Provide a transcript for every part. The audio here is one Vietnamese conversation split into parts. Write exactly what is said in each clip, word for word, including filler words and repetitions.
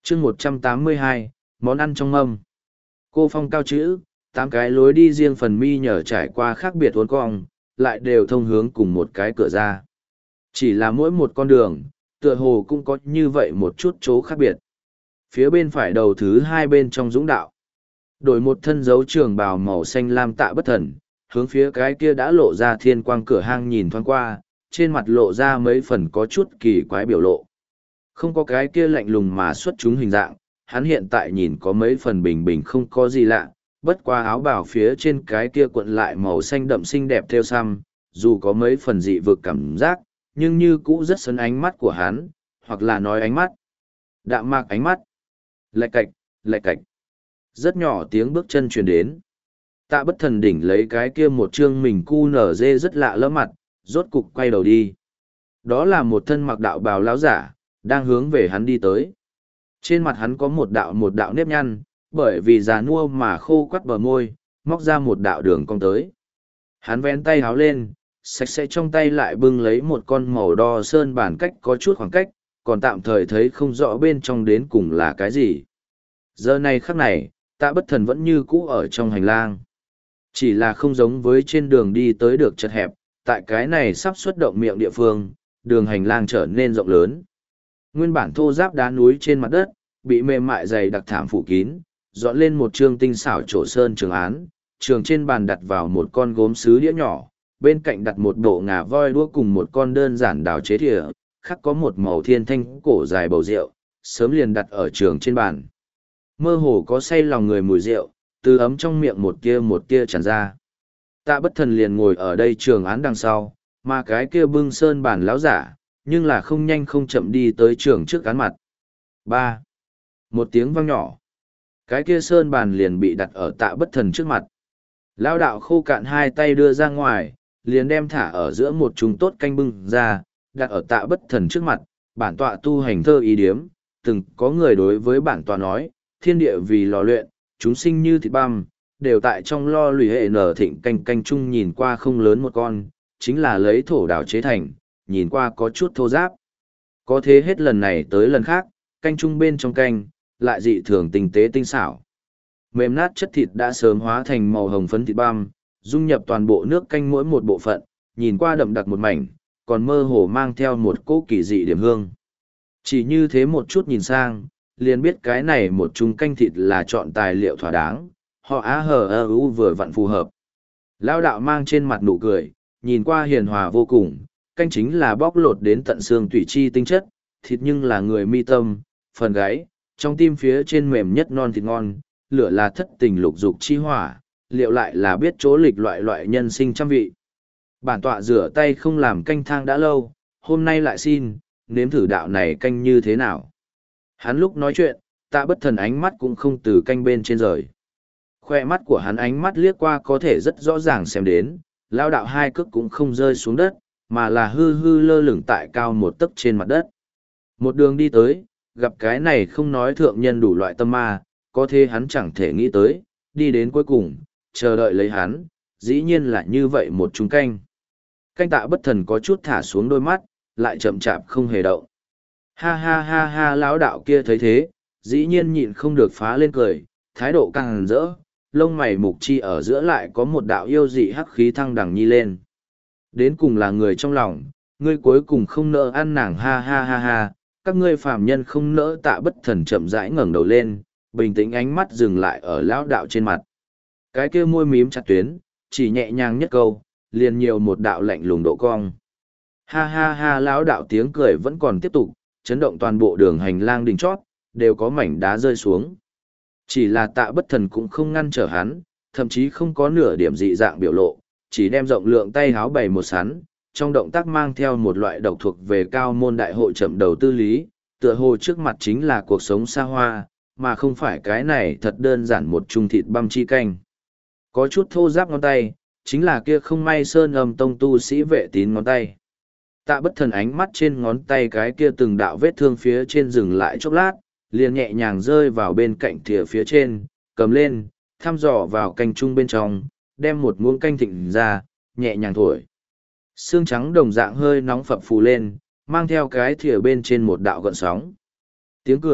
chương một trăm tám mươi hai, món ăn trong mâm. Cô phong cao chữ, tám cái lối đi riêng phần mi nhờ trải qua khác biệt uốn cong, lại đều thông hướng cùng một cái cửa ra. Chỉ là mỗi một con đường, tựa hồ cũng có như vậy một chút chỗ khác biệt. Phía bên phải đầu thứ hai bên trong dũng đạo, đổi một thân dấu trường bào màu xanh lam Tạ Bất Thần, hướng phía cái kia đã lộ ra thiên quang cửa hang nhìn thoáng qua, trên mặt lộ ra mấy phần có chút kỳ quái biểu lộ. Không có cái kia lạnh lùng mà xuất chúng hình dạng, hắn hiện tại nhìn có mấy phần bình bình không có gì lạ, bất qua áo bào phía trên cái kia cuộn lại màu xanh đậm xinh đẹp theo xăm, dù có mấy phần dị vực cảm giác, nhưng như cũ rất sấn ánh mắt của hắn, hoặc là nói ánh mắt. Đạm mạc ánh mắt. Lạch cạch, lạch cạch. Rất nhỏ tiếng bước chân truyền đến. Tạ Bất Thần đỉnh lấy cái kia một trương mình cu nở dê rất lạ lẫm mặt, rốt cục quay đầu đi. Đó là một thân mặc đạo bào láo giả, đang hướng về hắn đi tới. Trên mặt hắn có một đạo một đạo nếp nhăn, bởi vì già nua mà khô quắt bờ môi, móc ra một đạo đường cong tới. Hắn vén tay háo lên, sạch sẽ trong tay lại bưng lấy một con màu đo sơn bản cách có chút khoảng cách, còn tạm thời thấy không rõ bên trong đến cùng là cái gì. Giờ này khắc này, Tạ Bất Thần vẫn như cũ ở trong hành lang. Chỉ là không giống với trên đường đi tới được chật hẹp, tại cái này sắp xuất động miệng địa phương, đường hành lang trở nên rộng lớn. Nguyên bản thô giáp đá núi trên mặt đất, bị mềm mại dày đặc thảm phủ kín, dọn lên một trương tinh xảo trổ sơn trường án, trường trên bàn đặt vào một con gốm sứ đĩa nhỏ, bên cạnh đặt một bộ ngà voi đũa cùng một con đơn giản đào chế thìa, khắc có một màu thiên thanh cổ dài bầu rượu, sớm liền đặt ở trường trên bàn. Mơ hồ có say lòng người mùi rượu, từ ấm trong miệng một tia một tia tràn ra. Tạ Bất Thần liền ngồi ở đây trường án đằng sau, mà cái kia bưng sơn bàn láo giả, nhưng là không nhanh không chậm đi tới trường trước án mặt. Ba. Một tiếng vang nhỏ. Cái kia sơn bàn liền bị đặt ở Tạ Bất Thần trước mặt. Lão đạo khô cạn hai tay đưa ra ngoài, liền đem thả ở giữa một chúng tốt canh bưng ra, đặt ở Tạ Bất Thần trước mặt. Bản tọa tu hành thơ ý điếm, từng có người đối với bản tọa nói, thiên địa vì lò luyện, chúng sinh như thịt băm, đều tại trong lo lùi hệ nở thịnh canh canh chung nhìn qua không lớn một con, chính là lấy thổ đào chế thành, nhìn qua có chút thô giáp. Có thế hết lần này tới lần khác, canh chung bên trong canh, lại dị thường tinh tế tinh xảo. Mềm nát chất thịt đã sớm hóa thành màu hồng phấn thịt băm, dung nhập toàn bộ nước canh mỗi một bộ phận, nhìn qua đậm đặc một mảnh, còn mơ hồ mang theo một cỗ kỳ dị điểm hương. Chỉ như thế một chút nhìn sang, liền biết cái này một chung canh thịt là chọn tài liệu thỏa đáng, họ á hờ ơ u vừa vặn phù hợp. Lao đạo mang trên mặt nụ cười, nhìn qua hiền hòa vô cùng, canh chính là bóc lột đến tận xương tủy chi tinh chất, thịt nhưng là người mi tâm, phần gáy, trong tim phía trên mềm nhất non thịt ngon, lửa là thất tình lục dục chi hỏa, liệu lại là biết chỗ lịch loại loại nhân sinh trăm vị. Bản tọa rửa tay không làm canh thang đã lâu, hôm nay lại xin, nếm thử đạo này canh như thế nào. Hắn lúc nói chuyện, Tạ Bất Thần ánh mắt cũng không từ canh bên trên rời. Khoe mắt của hắn ánh mắt liếc qua có thể rất rõ ràng xem đến, lao đạo hai cước cũng không rơi xuống đất, mà là hư hư lơ lửng tại cao một tấc trên mặt đất. Một đường đi tới, gặp cái này không nói thượng nhân đủ loại tâm ma, có thế hắn chẳng thể nghĩ tới, đi đến cuối cùng, chờ đợi lấy hắn, dĩ nhiên là như vậy một chung canh. Canh Tạ Bất Thần có chút thả xuống đôi mắt, lại chậm chạp không hề động. Ha ha ha ha lão đạo kia thấy thế, dĩ nhiên nhịn không được phá lên cười, thái độ càng rỡ, lông mày mục chi ở giữa lại có một đạo yêu dị hắc khí thăng đằng nhi lên. Đến cùng là người trong lòng, ngươi cuối cùng không nỡ ăn nàng ha ha ha ha, các ngươi phàm nhân không nỡ. Tạ Bất Thần chậm rãi ngẩng đầu lên, bình tĩnh ánh mắt dừng lại ở lão đạo trên mặt. Cái kia môi mím chặt tuyến, chỉ nhẹ nhàng nhất câu, liền nhiều một đạo lạnh lùng độ cong. Ha ha ha lão đạo tiếng cười vẫn còn tiếp tục, chấn động toàn bộ đường hành lang đỉnh chót, đều có mảnh đá rơi xuống. Chỉ là Tạ Bất Thần cũng không ngăn trở hắn, thậm chí không có nửa điểm dị dạng biểu lộ, chỉ đem rộng lượng tay háo bày một sắn, trong động tác mang theo một loại độc thuộc về cao môn đại hội chậm đầu tư lý, tựa hồ trước mặt chính là cuộc sống xa hoa, mà không phải cái này thật đơn giản một chung thịt băm chi canh. Có chút thô ráp ngón tay, chính là kia không may sơn âm tông tu sĩ vệ tín ngón tay. Tạ Bất Thần ánh mắt trên ngón tay cái kia từng đạo vết thương phía trên dừng lại chốc lát, liền nhẹ nhàng rơi vào bên cạnh thìa phía trên, cầm lên, thăm dò vào canh chung bên trong, đem một muỗng canh thịnh ra, nhẹ nhàng thổi. Xương trắng đồng dạng hơi nóng phập phù lên, mang theo cái thìa bên trên một đạo gợn sóng. Tiếng cười,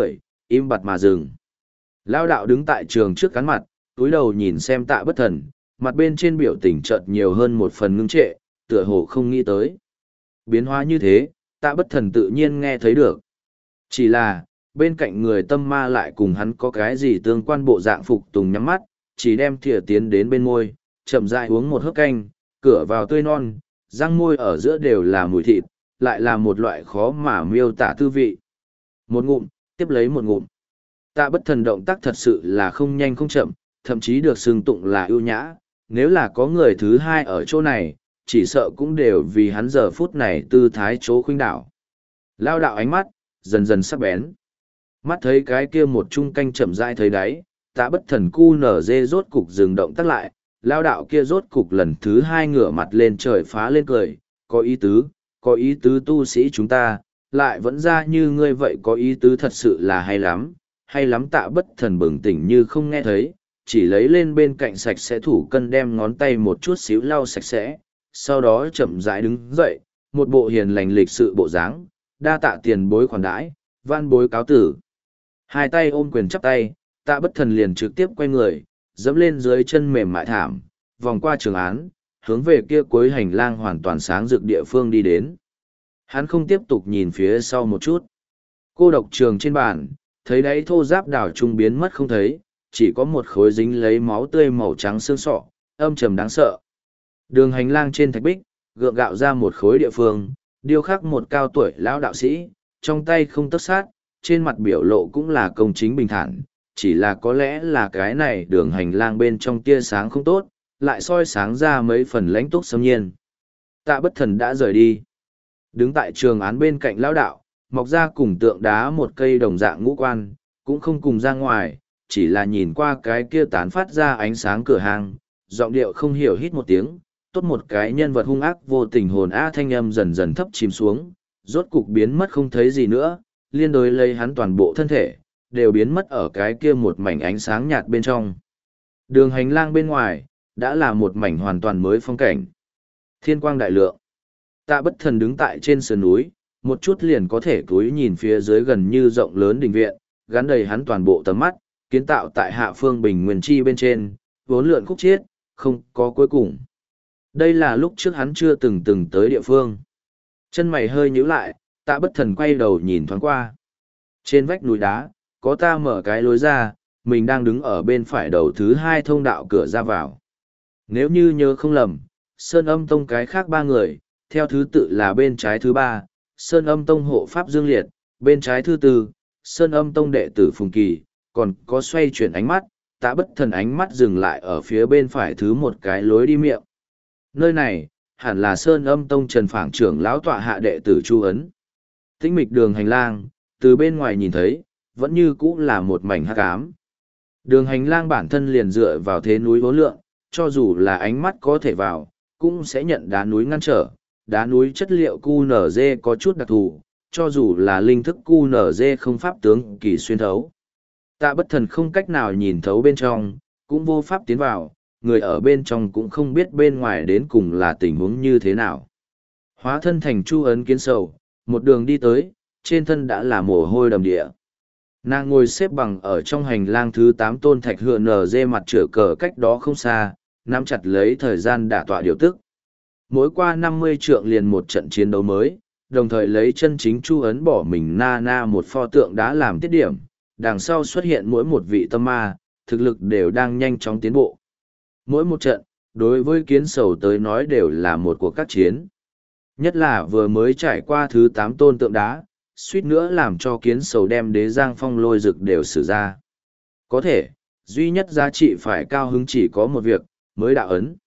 im bặt mà dừng. Lao đạo đứng tại trường trước cắn mặt, túi đầu nhìn xem Tạ Bất Thần, mặt bên trên biểu tình chợt nhiều hơn một phần ngưng trệ, tựa hồ không nghĩ tới. Biến hóa như thế, Tạ Bất Thần tự nhiên nghe thấy được. Chỉ là, bên cạnh người tâm ma lại cùng hắn có cái gì tương quan, bộ dạng phục tùng nhắm mắt, chỉ đem thìa tiến đến bên môi, chậm rãi uống một hớp canh, cửa vào tươi non, răng môi ở giữa đều là mùi thịt, lại là một loại khó mà miêu tả tư vị. Một ngụm, tiếp lấy một ngụm. Tạ Bất Thần động tác thật sự là không nhanh không chậm, thậm chí được xưng tụng là ưu nhã. Nếu là có người thứ hai ở chỗ này, chỉ sợ cũng đều vì hắn giờ phút này tư thái chỗ khuynh đảo. Lao đạo ánh mắt, dần dần sắc bén. Mắt thấy cái kia một chung canh chậm rãi thấy đáy, Tạ Bất Thần cu nở dê rốt cục dừng động tác lại, lao đạo kia rốt cục lần thứ hai ngửa mặt lên trời phá lên cười, có ý tứ, có ý tứ tu sĩ chúng ta, lại vẫn ra như ngươi vậy, có ý tứ thật sự là hay lắm, hay lắm. Tạ Bất Thần bừng tỉnh như không nghe thấy, chỉ lấy lên bên cạnh sạch sẽ thủ cân đem ngón tay một chút xíu lau sạch sẽ, sau đó chậm rãi đứng dậy, một bộ hiền lành lịch sự bộ dáng, đa tạ tiền bối khoản đãi, van bối cáo tử. Hai tay ôm quyền chắp tay, Tạ Bất Thần liền trực tiếp quay người, dẫm lên dưới chân mềm mại thảm, vòng qua trường án, hướng về kia cuối hành lang hoàn toàn sáng rực địa phương đi đến. Hắn không tiếp tục nhìn phía sau một chút. Cô độc trường trên bàn, thấy đáy thô giáp đảo trung biến mất không thấy, chỉ có một khối dính lấy máu tươi màu trắng xương sọ, âm trầm đáng sợ. Đường hành lang trên thạch bích, gượng gạo ra một khối địa phương, điêu khắc một cao tuổi lão đạo sĩ, trong tay không tấc sát, trên mặt biểu lộ cũng là công chính bình thản, chỉ là có lẽ là cái này đường hành lang bên trong tia sáng không tốt, lại soi sáng ra mấy phần lãnh túc xâm nhiên. Tạ Bất Thần đã rời đi. Đứng tại trường án bên cạnh lão đạo, mọc ra cùng tượng đá một cây đồng dạng ngũ quan, cũng không cùng ra ngoài, chỉ là nhìn qua cái kia tán phát ra ánh sáng cửa hàng, giọng điệu không hiểu hít một tiếng, tốt một cái nhân vật hung ác vô tình hồn á thanh âm dần dần thấp chìm xuống, rốt cục biến mất không thấy gì nữa, liên đối lấy hắn toàn bộ thân thể, đều biến mất ở cái kia một mảnh ánh sáng nhạt bên trong. Đường hành lang bên ngoài, đã là một mảnh hoàn toàn mới phong cảnh. Thiên quang đại lượng. Tạ Bất Thần đứng tại trên sườn núi, một chút liền có thể cúi nhìn phía dưới gần như rộng lớn đình viện, gắn đầy hắn toàn bộ tầm mắt, kiến tạo tại hạ phương bình nguyên chi bên trên, vốn lượn khúc chiết, không có cuối cùng. Đây là lúc trước hắn chưa từng từng tới địa phương. Chân mày hơi nhíu lại, Tạ Bất Thần quay đầu nhìn thoáng qua. Trên vách núi đá, có ta mở cái lối ra, mình đang đứng ở bên phải đầu thứ hai thông đạo cửa ra vào. Nếu như nhớ không lầm, Sơn Âm Tông cái khác ba người, theo thứ tự là bên trái thứ ba, Sơn Âm Tông hộ pháp Dương Liệt, bên trái thứ tư, Sơn Âm Tông đệ tử Phùng Kỳ, còn có xoay chuyển ánh mắt, Tạ Bất Thần ánh mắt dừng lại ở phía bên phải thứ một cái lối đi miệng. Nơi này, hẳn là Sơn Âm Tông Trần Phảng trưởng lão tọa hạ đệ tử Chu Ấn. Tĩnh mịch đường hành lang, từ bên ngoài nhìn thấy, vẫn như cũ là một mảnh hắc ám. Đường hành lang bản thân liền dựa vào thế núi vô lượng, cho dù là ánh mắt có thể vào, cũng sẽ nhận đá núi ngăn trở. Đá núi chất liệu cu nở dê có chút đặc thù, cho dù là linh thức cu nở dê không pháp tướng kỳ xuyên thấu. Tạ Bất Thần không cách nào nhìn thấu bên trong, cũng vô pháp tiến vào, người ở bên trong cũng không biết bên ngoài đến cùng là tình huống như thế nào. Hóa thân thành Chu Ấn Kiến Sầu, một đường đi tới, trên thân đã là mồ hôi đầm địa. Nàng ngồi xếp bằng ở trong hành lang thứ tám tôn thạch hựa nở dê mặt chửa cờ cách đó không xa, nắm chặt lấy thời gian đả tọa điều tức. Mỗi qua năm mươi trượng liền một trận chiến đấu mới, đồng thời lấy chân chính Chu Ấn bỏ mình na na một pho tượng đá làm tiết điểm, đằng sau xuất hiện mỗi một vị tâm ma, thực lực đều đang nhanh chóng tiến bộ. Mỗi một trận, đối với Kiến Sầu tới nói đều là một cuộc các chiến. Nhất là vừa mới trải qua thứ tám tôn tượng đá, suýt nữa làm cho Kiến Sầu đem Đế Giang Phong lôi rực đều sử ra. Có thể, duy nhất giá trị phải cao hứng chỉ có một việc, mới đạo ấn.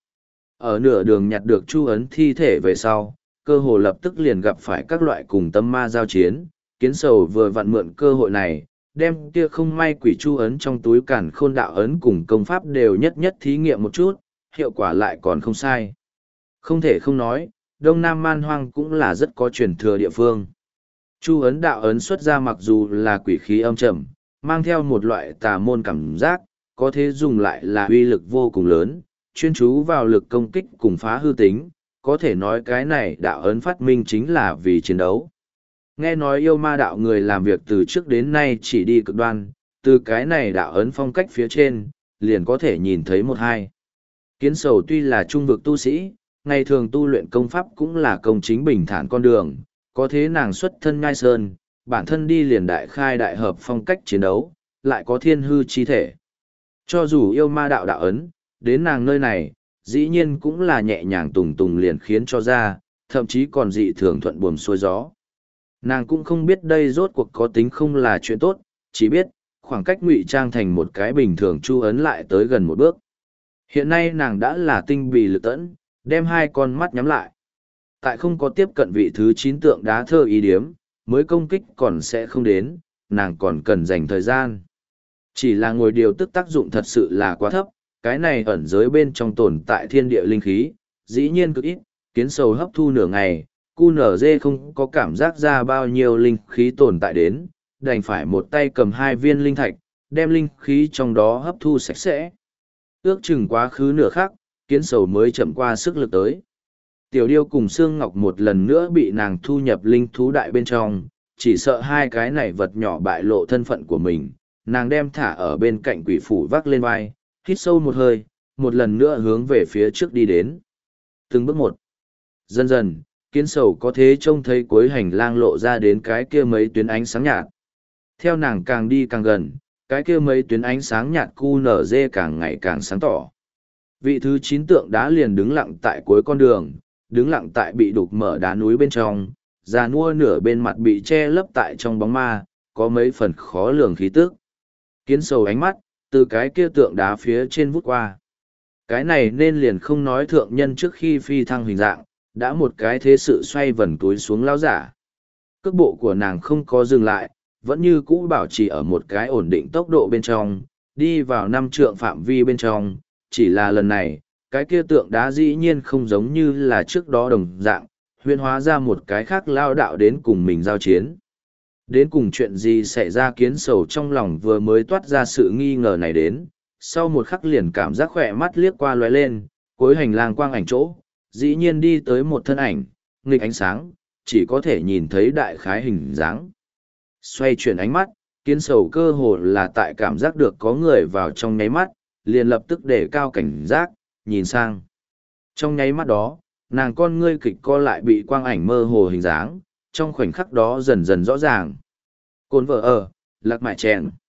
Ở nửa đường nhặt được Chu Ấn thi thể về sau, cơ hồ lập tức liền gặp phải các loại cùng tâm ma giao chiến, Kiến Sầu vừa vặn mượn cơ hội này, đem kia không may quỷ Chu Ấn trong túi cản khôn đạo ấn cùng công pháp đều nhất nhất thí nghiệm một chút, hiệu quả lại còn không sai. Không thể không nói, Đông Nam Man Hoang cũng là rất có truyền thừa địa phương. Chu Ấn đạo ấn xuất ra mặc dù là quỷ khí âm trầm, mang theo một loại tà môn cảm giác, có thể dùng lại là uy lực vô cùng lớn, chuyên chú vào lực công kích cùng phá hư tính, có thể nói cái này đạo ấn phát minh chính là vì chiến đấu. Nghe nói yêu ma đạo người làm việc từ trước đến nay chỉ đi cực đoan, từ cái này đạo ấn phong cách phía trên, liền có thể nhìn thấy một hai. Kiến sầu tuy là trung vực tu sĩ, ngày thường tu luyện công pháp cũng là công chính bình thản con đường, có thế nàng xuất thân ngai sơn, bản thân đi liền đại khai đại hợp phong cách chiến đấu, lại có thiên hư chi thể. Cho dù yêu ma đạo đạo ấn, đến nàng nơi này, dĩ nhiên cũng là nhẹ nhàng tùng tùng liền khiến cho ra, thậm chí còn dị thường thuận buồm xuôi gió. Nàng cũng không biết đây rốt cuộc có tính không là chuyện tốt, chỉ biết, khoảng cách ngụy trang thành một cái bình thường chu ấn lại tới gần một bước. Hiện nay nàng đã là tinh bì lực tẫn, đem hai con mắt nhắm lại. Tại không có tiếp cận vị thứ chín tượng đá thơ ý điếm, mới công kích còn sẽ không đến, nàng còn cần dành thời gian. Chỉ là ngồi điều tức tác dụng thật sự là quá thấp, cái này ẩn giới bên trong tồn tại thiên địa linh khí, dĩ nhiên cực ít, kiến sầu hấp thu nửa ngày, cu nở dê không có cảm giác ra bao nhiêu linh khí tồn tại đến, đành phải một tay cầm hai viên linh thạch, đem linh khí trong đó hấp thu sạch sẽ. Ước chừng quá khứ nửa khắc, kiến sầu mới chậm qua sức lực tới. Tiểu điêu cùng Sương Ngọc một lần nữa bị nàng thu nhập linh thú đại bên trong, chỉ sợ hai cái này vật nhỏ bại lộ thân phận của mình, nàng đem thả ở bên cạnh quỷ phủ vác lên vai, hít sâu một hơi, một lần nữa hướng về phía trước đi đến. Từng bước một. Dần dần, kiến sầu có thế trông thấy cuối hành lang lộ ra đến cái kia mấy tuyến ánh sáng nhạt. Theo nàng càng đi càng gần, cái kia mấy tuyến ánh sáng nhạt cu nở dê càng ngày càng sáng tỏ. Vị thứ chín tượng đá liền đứng lặng tại cuối con đường, đứng lặng tại bị đục mở đá núi bên trong, già nua nửa bên mặt bị che lấp tại trong bóng ma, có mấy phần khó lường khí tức. Kiến sầu ánh mắt, từ cái kia tượng đá phía trên vút qua. Cái này nên liền không nói thượng nhân trước khi phi thăng hình dạng, đã một cái thế sự xoay vần túi xuống lao giả. Cước bộ của nàng không có dừng lại, vẫn như cũ bảo trì ở một cái ổn định tốc độ bên trong, đi vào năm trượng phạm vi bên trong, chỉ là lần này, cái kia tượng đá dĩ nhiên không giống như là trước đó đồng dạng, huyễn hóa ra một cái khác lao đạo đến cùng mình giao chiến. Đến cùng chuyện gì xảy ra kiến sầu trong lòng vừa mới toát ra sự nghi ngờ này đến, sau một khắc liền cảm giác khỏe mắt liếc qua lóe lên, cuối hành lang quang ảnh chỗ, dĩ nhiên đi tới một thân ảnh, nghịch ánh sáng, chỉ có thể nhìn thấy đại khái hình dáng. Xoay chuyển ánh mắt, kiến sầu cơ hồ là tại cảm giác được có người vào trong nháy mắt, liền lập tức để cao cảnh giác, nhìn sang. Trong nháy mắt đó, nàng con ngươi kịch co lại bị quang ảnh mơ hồ hình dáng, trong khoảnh khắc đó dần dần rõ ràng. Cồn vợ ở, lạc mại chèn.